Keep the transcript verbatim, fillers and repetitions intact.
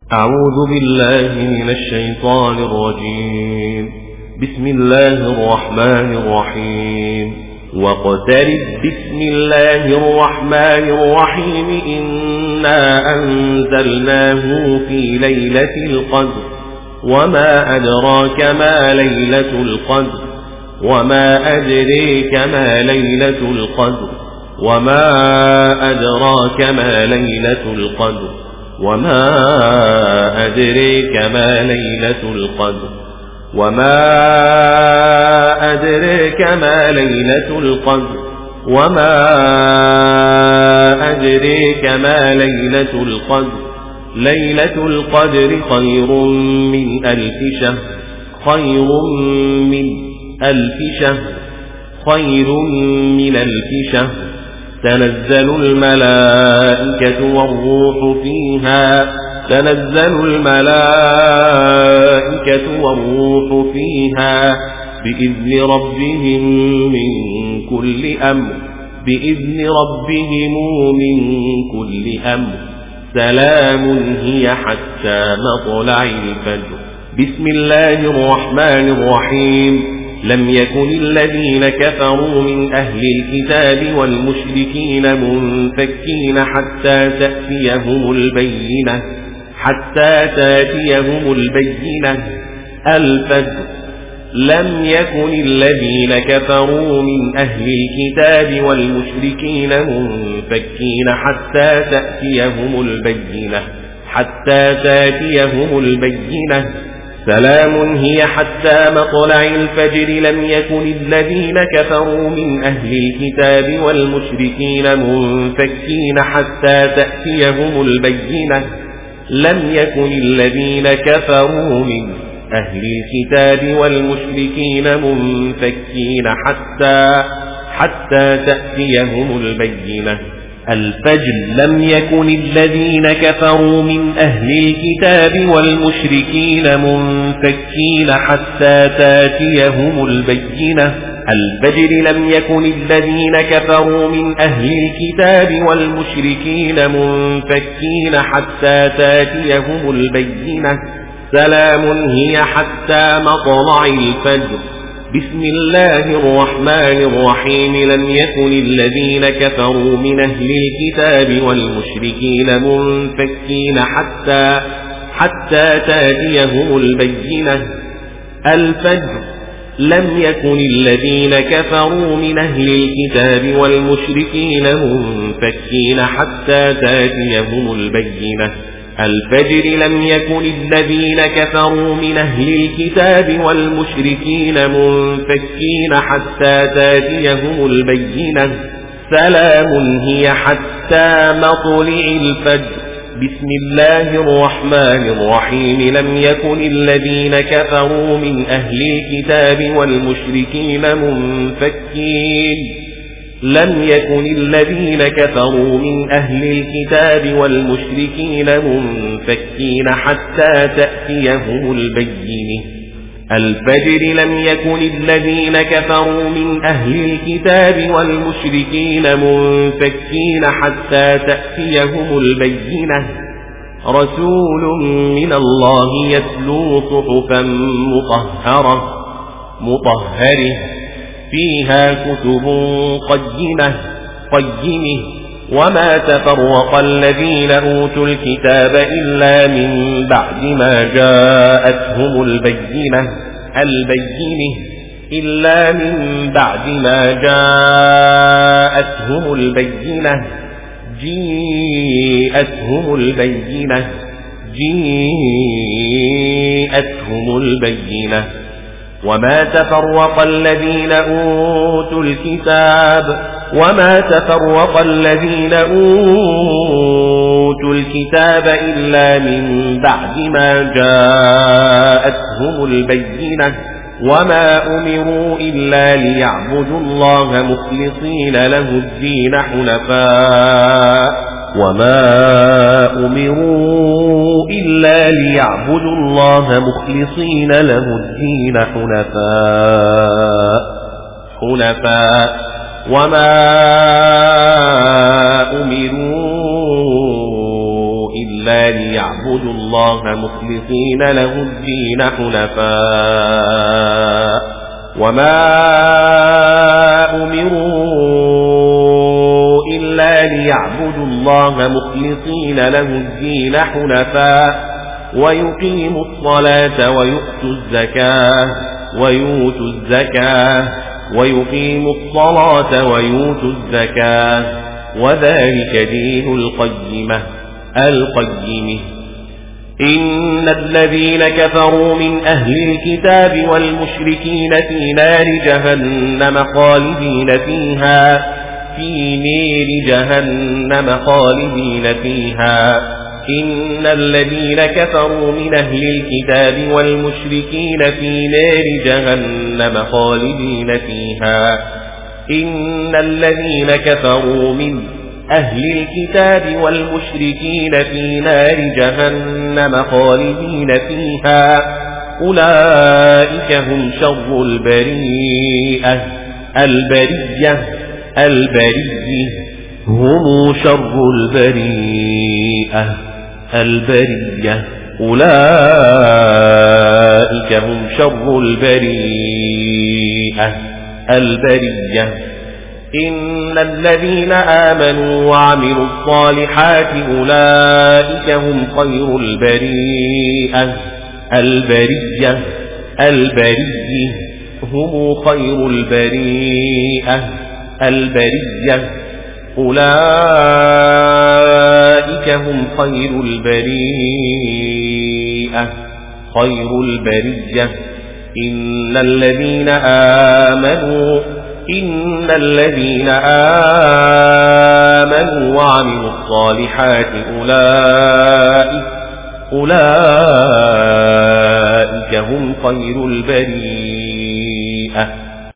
أعوذ بالله من الشيطان الرجيم. بسم الله الرحمن الرحيم. واقترب بسم الله الرحمن الرحيم. إنا أنزلناه في ليلة القدر وما أدراك ما ليلة القدر وما أدريك ما ليلة القدر وما أدراك ما ليلة القدر وما أدريك ما ليلة القدر وما أدريك ما ليلة القدر وما أدريك ما ليلة القدر ليلة القدر خير من ألف شهر خير من ألف شهر خير من ألف شهر تنزل الملائكة والروح فيها تنزل الملائكة والروح فيها بإذن ربهم من كل أمر بإذن ربهم من كل أمر سلام هي حتى مطلع الفجر. بسم الله الرحمن الرحيم. لم يكن الذين كفروا من أهل الكتاب والمشركين منفكين حتى تأتيهم البينة حتى تأتيهم البينة الفجر. لم يكن الذين كفروا من أهل الكتاب والمشركين منفكين حتى تأتيهم البينة حتى تأتيهم البينة سلام هي حتى مطلع الفجر. لم يكن الذين كفروا من أهل الكتاب والمشركين منفكين حتى تأتيهم البينة لم يكن الذين كفروا من أهل الكتاب والمشركين منفكين حتى حتى تأتيهم البينة الفجر. لم يكن الذين كفروا من أهل الكتاب والمشركين منفكين حتى تأتيهم البينة الفجر. لم يكن الذين كفروا من أهل الكتاب والمشركين منفكين حتى تأتيهم البينة سلام هي حتى مطلع الفجر. بسم الله الرحمن الرحيم. لم يكن الذين كفروا من أهل الكتاب والمشركين منفكين حتى حتى تأتيهم البينة الفجر. لم يكن الذين كفروا من أهل الكتاب والمشركين منفكين حتى تأتيهم البينة الفجر. لم يكن الذين كفروا من أهل الكتاب والمشركين منفكين حتى تأتيهم البينة سلام هي حتى مطلع الفجر. بسم الله الرحمن الرحيم. لم يكن الذين كفروا من أهل الكتاب والمشركين منفكين لم يكن الذين كفروا من أهل الكتاب والمشركين منفكين حتى تأتيهم البينة الفجر. لم يكن الذين كفروا من أهل الكتاب والمشركين منفكين حتى تأتيهم البينة رسول من الله يتلو صحفا مطهرة مطهرة فيها كتب قيمة قيمة وما تفرق الذين أوتوا الكتاب إلا من بعد ما جاءتهم البينة البينة إلا من بعد ما جاءتهم البينة جيءتهم البينة جيءتهم البينة وما تفرق الذين أوتوا الكتاب وما تفرق الذين أوتوا الكتاب إلا من بعد ما جاءتهم البينة وما أمروا إلا ليعبدوا الله مخلصين له الدين حنفاء وما أمروا إلا ليعبدوا الله مخلصين له الدين حنفاء حنفاء وما أمروا إلا ليعبدوا الله مخلصين له الدين حنفاء وما أمروا إلا ليعبدوا الله مخلصين له الدين حنفاء ويقيموا الصلاة ويؤتوا الزكاة ويؤتوا الزكاة ويقيموا الصلاة ويؤتوا الزكاة وذلك دين القيمة القيم. إن الذين كفروا من أهل الكتاب والمشركين في نار جهنم خالدين فيها في نار جهنم خالدين فيها. إن الذين كفروا من أهل الكتاب والمشركين في نار جهنم خالدين فيها. إن الذين كفروا من أهل الكتاب والمشركين في نار جهنم خالدين فيها أولئك هم شر البريئة البرية البرية هم شر البريئة البرية أولئك هم شر البريئة البرية. إن الذين آمنوا وعملوا الصالحات أولئك هم خير البريئة البرية البرية هم خير البريئة البرية أولئك هم خير البريئة خير البرية. إن الذين آمنوا إن الذين آمنوا وعملوا الصالحات أولئك أولئك هم خير البريئة